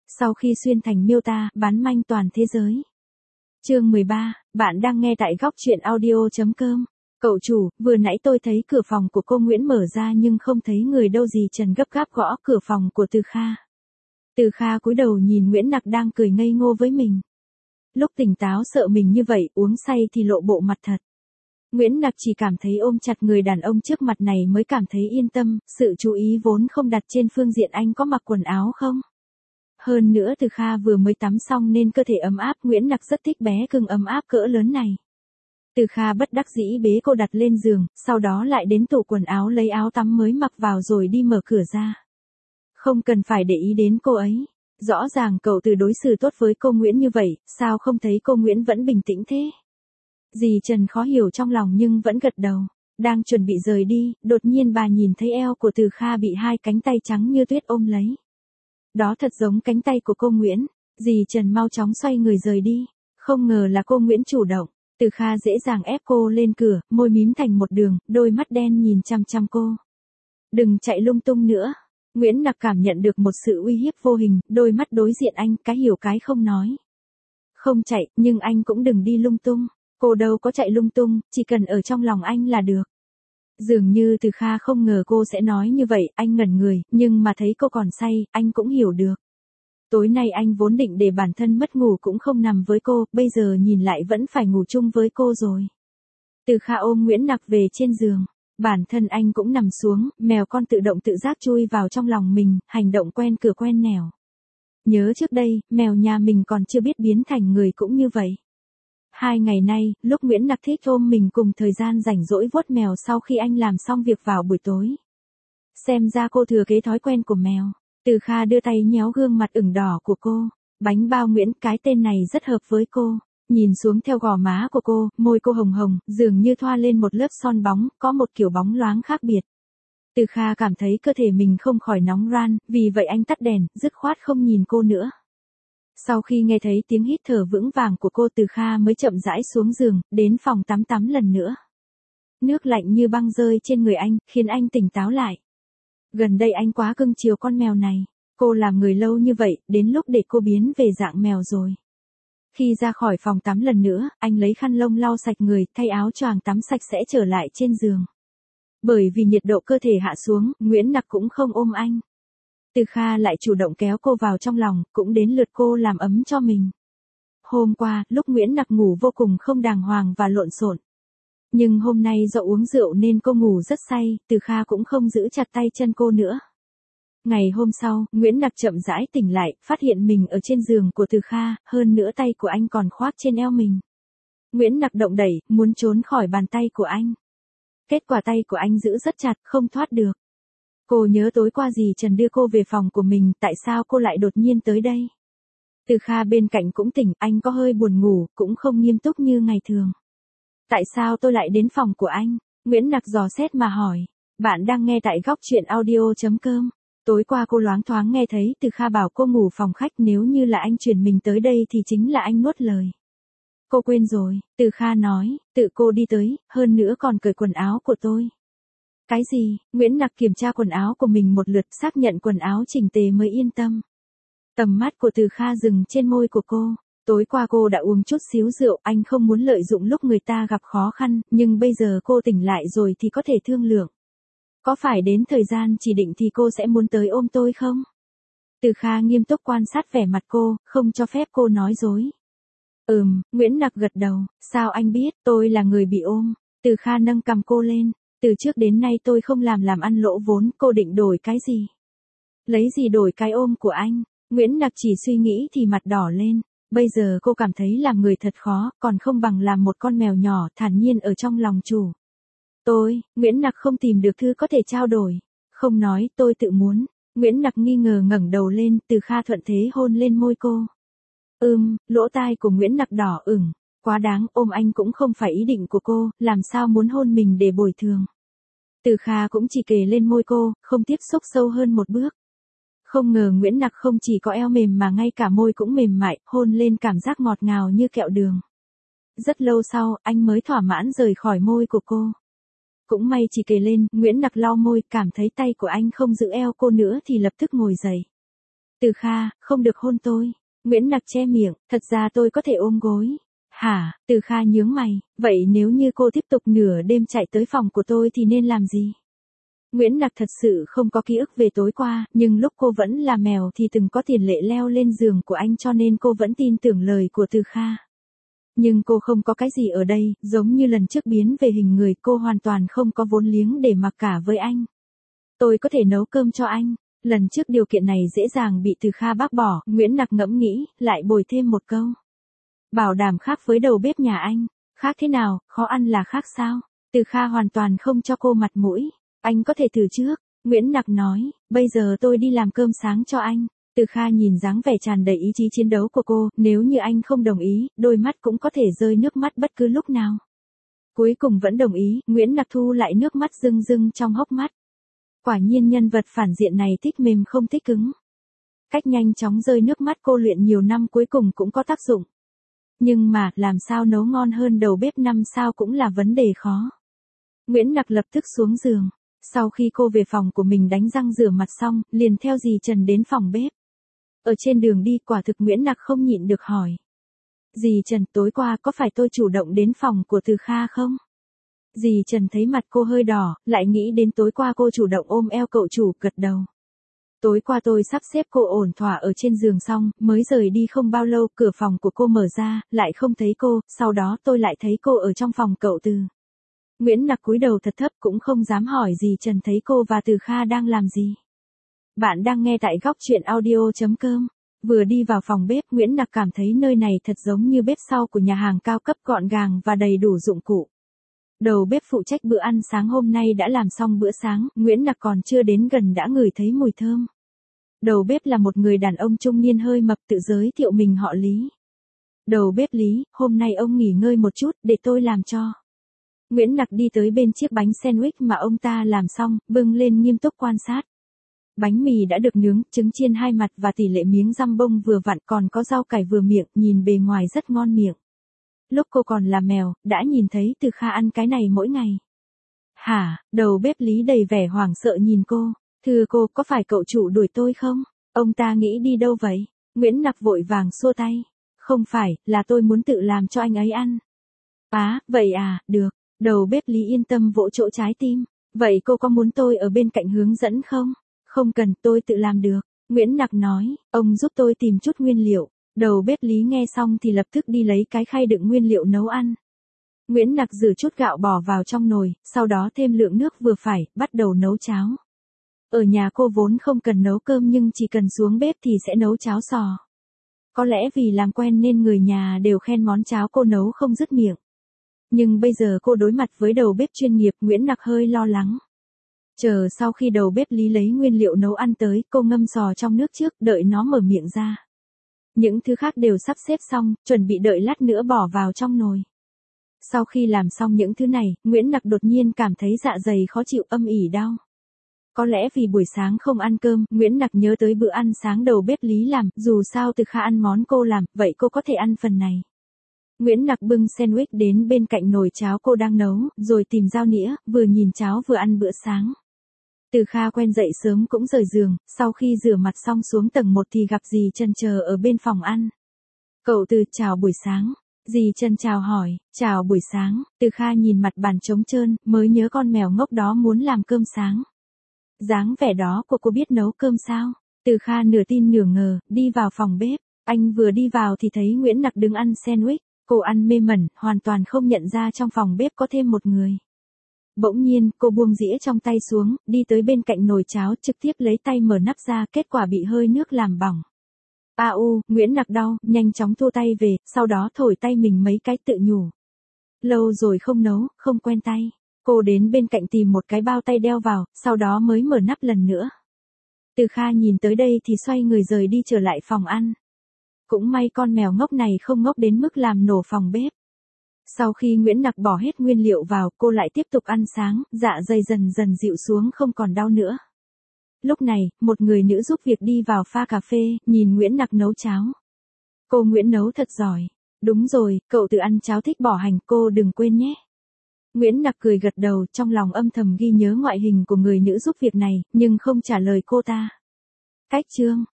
Sau khi xuyên thành miêu ta, bán manh toàn thế giới. Chương 13, bạn đang nghe tại góc truyện audio.com. Cậu chủ, vừa nãy tôi thấy cửa phòng của cô Nguyễn mở ra nhưng không thấy người đâu gì. Trần gấp gáp gõ cửa phòng của Từ Kha. Từ Kha cúi đầu nhìn Nguyễn Nặc đang cười ngây ngô với mình. Lúc tỉnh táo sợ mình như vậy, uống say thì lộ bộ mặt thật. Nguyễn Nặc chỉ cảm thấy ôm chặt người đàn ông trước mặt này mới cảm thấy yên tâm, sự chú ý vốn không đặt trên phương diện anh có mặc quần áo không. Hơn nữa Từ Kha vừa mới tắm xong nên cơ thể ấm áp, Nguyễn Nặc rất thích bé cưng ấm áp cỡ lớn này. Từ Kha bất đắc dĩ bế cô đặt lên giường, sau đó lại đến tủ quần áo lấy áo tắm mới mặc vào rồi đi mở cửa ra. Không cần phải để ý đến cô ấy. Rõ ràng cậu Từ đối xử tốt với cô Nguyễn như vậy, sao không thấy cô Nguyễn vẫn bình tĩnh thế? Dì Trần khó hiểu trong lòng nhưng vẫn gật đầu. Đang chuẩn bị rời đi, đột nhiên bà nhìn thấy eo của Từ Kha bị hai cánh tay trắng như tuyết ôm lấy. Đó thật giống cánh tay của cô Nguyễn. Dì Trần mau chóng xoay người rời đi. Không ngờ là cô Nguyễn chủ động. Từ Kha dễ dàng ép cô lên cửa, môi mím thành một đường, đôi mắt đen nhìn chăm chăm cô. Đừng chạy lung tung nữa. Nguyễn Nặc cảm nhận được một sự uy hiếp vô hình, đôi mắt đối diện anh, cái hiểu cái không nói. Không chạy, nhưng anh cũng đừng đi lung tung. Cô đâu có chạy lung tung, chỉ cần ở trong lòng anh là được. Dường như Từ Kha không ngờ cô sẽ nói như vậy, anh ngẩn người, nhưng mà thấy cô còn say, anh cũng hiểu được. Tối nay anh vốn định để bản thân mất ngủ cũng không nằm với cô, bây giờ nhìn lại vẫn phải ngủ chung với cô rồi. Từ Kha ôm Nguyễn Nặc về trên giường. Bản thân anh cũng nằm xuống, mèo con tự động tự giác chui vào trong lòng mình, hành động quen cửa quen nẻo. Nhớ trước đây, mèo nhà mình còn chưa biết biến thành người cũng như vậy. 2 ngày nay, lúc Nguyễn Nặc thích ôm mình cùng thời gian rảnh rỗi vuốt mèo sau khi anh làm xong việc vào buổi tối. Xem ra cô thừa kế thói quen của mèo. Từ Kha đưa tay nhéo gương mặt ửng đỏ của cô. Bánh bao Nguyễn, cái tên này rất hợp với cô. Nhìn xuống theo gò má của cô, môi cô hồng hồng, dường như thoa lên một lớp son bóng, có một kiểu bóng loáng khác biệt. Từ Kha cảm thấy cơ thể mình không khỏi nóng ran, vì vậy anh tắt đèn, dứt khoát không nhìn cô nữa. Sau khi nghe thấy tiếng hít thở vững vàng của cô, Từ Kha mới chậm rãi xuống giường, đến phòng tắm lần nữa. Nước lạnh như băng rơi trên người anh, khiến anh tỉnh táo lại. Gần đây anh quá cưng chiều con mèo này. Cô làm người lâu như vậy, đến lúc để cô biến về dạng mèo rồi. Khi ra khỏi phòng tắm lần nữa, anh lấy khăn lông lau sạch người, thay áo choàng tắm sạch sẽ trở lại trên giường. Bởi vì nhiệt độ cơ thể hạ xuống, Nguyễn Nặc cũng không ôm anh. Từ Kha lại chủ động kéo cô vào trong lòng, cũng đến lượt cô làm ấm cho mình. Hôm qua, lúc Nguyễn Nặc ngủ vô cùng không đàng hoàng và lộn xộn. Nhưng hôm nay do uống rượu nên cô ngủ rất say, Từ Kha cũng không giữ chặt tay chân cô nữa. Ngày hôm sau, Nguyễn Nặc chậm rãi tỉnh lại, phát hiện mình ở trên giường của Từ Kha, hơn nữa tay của anh còn khoác trên eo mình. Nguyễn Nặc động đẩy, muốn trốn khỏi bàn tay của anh. Kết quả tay của anh giữ rất chặt, không thoát được. Cô nhớ tối qua dì Trần đưa cô về phòng của mình, tại sao cô lại đột nhiên tới đây? Từ Kha bên cạnh cũng tỉnh, anh có hơi buồn ngủ, cũng không nghiêm túc như ngày thường. Tại sao tôi lại đến phòng của anh? Nguyễn Nặc dò xét mà hỏi. Bạn đang nghe tại góc truyện audio.com. Tối qua cô loáng thoáng nghe thấy Từ Kha bảo cô ngủ phòng khách, nếu như là anh chuyển mình tới đây thì chính là anh nuốt lời. Cô quên rồi, Từ Kha nói, tự cô đi tới, hơn nữa còn cởi quần áo của tôi. Cái gì? Nguyễn Nặc kiểm tra quần áo của mình một lượt, xác nhận quần áo chỉnh tề mới yên tâm. Tầm mắt của Từ Kha dừng trên môi của cô. Tối qua cô đã uống chút xíu rượu, anh không muốn lợi dụng lúc người ta gặp khó khăn, nhưng bây giờ cô tỉnh lại rồi thì có thể thương lượng. Có phải đến thời gian chỉ định thì cô sẽ muốn tới ôm tôi không? Từ Kha nghiêm túc quan sát vẻ mặt cô, không cho phép cô nói dối. Nguyễn Nặc gật đầu, sao anh biết, tôi là người bị ôm. Từ Kha nâng cằm cô lên, từ trước đến nay tôi không làm ăn lỗ vốn, cô định đổi cái gì? Lấy gì đổi cái ôm của anh? Nguyễn Nặc chỉ suy nghĩ thì mặt đỏ lên. Bây giờ cô cảm thấy làm người thật khó, còn không bằng làm một con mèo nhỏ thản nhiên ở trong lòng chủ. Nguyễn Nặc không tìm được thứ có thể trao đổi. Không nói, tôi tự muốn. Nguyễn Nặc nghi ngờ ngẩng đầu lên, Từ Kha thuận thế hôn lên môi cô. Lỗ tai của Nguyễn Nặc đỏ ửng. Quá đáng, ôm anh cũng không phải ý định của cô, làm sao muốn hôn mình để bồi thường. Từ Kha cũng chỉ kề lên môi cô, không tiếp xúc sâu hơn một bước. Không ngờ Nguyễn Nặc không chỉ có eo mềm mà ngay cả môi cũng mềm mại, hôn lên cảm giác ngọt ngào như kẹo đường. Rất lâu sau, anh mới thỏa mãn rời khỏi môi của cô. Cũng may chỉ kề lên, Nguyễn Nặc lau môi, cảm thấy tay của anh không giữ eo cô nữa thì lập tức ngồi dậy. Từ Kha, không được hôn tôi. Nguyễn Nặc che miệng, thật ra tôi có thể ôm gối. Hả, Từ Kha nhướng mày, vậy nếu như cô tiếp tục nửa đêm chạy tới phòng của tôi thì nên làm gì? Nguyễn Nặc thật sự không có ký ức về tối qua, nhưng lúc cô vẫn là mèo thì từng có tiền lệ leo lên giường của anh cho nên cô vẫn tin tưởng lời của Từ Kha. Nhưng cô không có cái gì ở đây, giống như lần trước biến về hình người, cô hoàn toàn không có vốn liếng để mặc cả với anh. Tôi có thể nấu cơm cho anh. Lần trước điều kiện này dễ dàng bị Từ Kha bác bỏ, Nguyễn Nặc ngẫm nghĩ, lại bồi thêm một câu. Bảo đảm khác với đầu bếp nhà anh. Khác thế nào, khó ăn là khác sao? Từ Kha hoàn toàn không cho cô mặt mũi. Anh có thể thử trước. Nguyễn Nặc nói, bây giờ tôi đi làm cơm sáng cho anh. Từ Kha nhìn dáng vẻ tràn đầy ý chí chiến đấu của cô, nếu như anh không đồng ý, đôi mắt cũng có thể rơi nước mắt bất cứ lúc nào. Cuối cùng vẫn đồng ý, Nguyễn Nặc thu lại nước mắt rưng rưng trong hốc mắt. Quả nhiên nhân vật phản diện này thích mềm không thích cứng. Cách nhanh chóng rơi nước mắt cô luyện nhiều năm cuối cùng cũng có tác dụng. Nhưng mà, làm sao nấu ngon hơn đầu bếp 5 sao cũng là vấn đề khó. Nguyễn Nặc lập tức xuống giường. Sau khi cô về phòng của mình đánh răng rửa mặt xong, liền theo dì Trần đến phòng bếp. Ở trên đường đi quả thực Nguyễn Nặc không nhịn được hỏi. Dì Trần, tối qua có phải tôi chủ động đến phòng của Từ Kha không? Dì Trần thấy mặt cô hơi đỏ, lại nghĩ đến tối qua cô chủ động ôm eo cậu chủ, gật đầu. Tối qua tôi sắp xếp cô ổn thỏa ở trên giường xong, mới rời đi không bao lâu, cửa phòng của cô mở ra, lại không thấy cô, sau đó tôi lại thấy cô ở trong phòng cậu Từ. Nguyễn Nặc cúi đầu thật thấp cũng không dám hỏi dì Trần thấy cô và Từ Kha đang làm gì. Bạn đang nghe tại góc truyện audio.com. Vừa đi vào phòng bếp, Nguyễn Nặc cảm thấy nơi này thật giống như bếp sau của nhà hàng cao cấp, gọn gàng và đầy đủ dụng cụ. Đầu bếp phụ trách bữa ăn sáng hôm nay đã làm xong bữa sáng, Nguyễn Nặc còn chưa đến gần đã ngửi thấy mùi thơm. Đầu bếp là một người đàn ông trung niên hơi mập, tự giới thiệu mình họ Lý. Đầu bếp Lý, hôm nay ông nghỉ ngơi một chút, để tôi làm cho. Nguyễn Nặc đi tới bên chiếc bánh sandwich mà ông ta làm xong, bưng lên nghiêm túc quan sát. Bánh mì đã được nướng, trứng chiên hai mặt và tỷ lệ miếng răm bông vừa vặn, còn có rau cải vừa miệng, nhìn bề ngoài rất ngon miệng. Lúc cô còn là mèo, đã nhìn thấy Từ Kha ăn cái này mỗi ngày. Hả, đầu bếp Lý đầy vẻ hoảng sợ nhìn cô. Thưa cô, có phải cậu chủ đuổi tôi không? Ông ta nghĩ đi đâu vậy? Nguyễn Nặc vội vàng xua tay. Không phải, là tôi muốn tự làm cho anh ấy ăn. Vậy à, được. Đầu bếp Lý yên tâm vỗ chỗ trái tim. Vậy cô có muốn tôi ở bên cạnh hướng dẫn không? Không cần, tôi tự làm được. Nguyễn Nặc nói, ông giúp tôi tìm chút nguyên liệu. Đầu bếp Lý nghe xong thì lập tức đi lấy cái khay đựng nguyên liệu nấu ăn. Nguyễn Nặc rửa chút gạo bỏ vào trong nồi, sau đó thêm lượng nước vừa phải, bắt đầu nấu cháo. Ở nhà cô vốn không cần nấu cơm nhưng chỉ cần xuống bếp thì sẽ nấu cháo sò. Có lẽ vì làm quen nên người nhà đều khen món cháo cô nấu không dứt miệng. Nhưng bây giờ cô đối mặt với đầu bếp chuyên nghiệp, Nguyễn Nặc hơi lo lắng. Chờ sau khi đầu bếp Lý lấy nguyên liệu nấu ăn tới, cô ngâm sò trong nước trước, đợi nó mở miệng ra. Những thứ khác đều sắp xếp xong, chuẩn bị đợi lát nữa bỏ vào trong nồi. Sau khi làm xong những thứ này, Nguyễn Nặc đột nhiên cảm thấy dạ dày khó chịu, âm ỉ đau. Có lẽ vì buổi sáng không ăn cơm, Nguyễn Nặc nhớ tới bữa ăn sáng đầu bếp Lý làm, dù sao Từ Kha ăn món cô làm, vậy cô có thể ăn phần này. Nguyễn Nặc bưng sandwich đến bên cạnh nồi cháo cô đang nấu, rồi tìm dao nĩa, vừa nhìn cháo vừa ăn bữa sáng. Từ Kha quen dậy sớm cũng rời giường, sau khi rửa mặt xong xuống tầng 1 thì gặp dì Trần chờ ở bên phòng ăn. Cậu Từ, chào buổi sáng. Dì Trần chào hỏi, chào buổi sáng. Từ Kha nhìn mặt bàn trống trơn, mới nhớ con mèo ngốc đó muốn làm cơm sáng. Dáng vẻ đó của cô biết nấu cơm sao? Từ Kha nửa tin nửa ngờ, đi vào phòng bếp. Anh vừa đi vào thì thấy Nguyễn Nặc đứng ăn sandwich. Cô ăn mê mẩn, hoàn toàn không nhận ra trong phòng bếp có thêm một người. Bỗng nhiên, cô buông dĩa trong tay xuống, đi tới bên cạnh nồi cháo, trực tiếp lấy tay mở nắp ra, kết quả bị hơi nước làm bỏng. Nguyễn Nặc đau, nhanh chóng thu tay về, sau đó thổi tay mình mấy cái tự nhủ. Lâu rồi không nấu, không quen tay. Cô đến bên cạnh tìm một cái bao tay đeo vào, sau đó mới mở nắp lần nữa. Từ Kha nhìn tới đây thì xoay người rời đi trở lại phòng ăn. Cũng may con mèo ngốc này không ngốc đến mức làm nổ phòng bếp. Sau khi Nguyễn Nặc bỏ hết nguyên liệu vào, cô lại tiếp tục ăn sáng, dạ dày dần dần dịu xuống không còn đau nữa. Lúc này, một người nữ giúp việc đi vào pha cà phê, nhìn Nguyễn Nặc nấu cháo. Cô Nguyễn nấu thật giỏi. Đúng rồi, cậu tự ăn cháo thích bỏ hành, cô đừng quên nhé. Nguyễn Nặc cười gật đầu, trong lòng âm thầm ghi nhớ ngoại hình của người nữ giúp việc này, nhưng không trả lời cô ta. Cách chương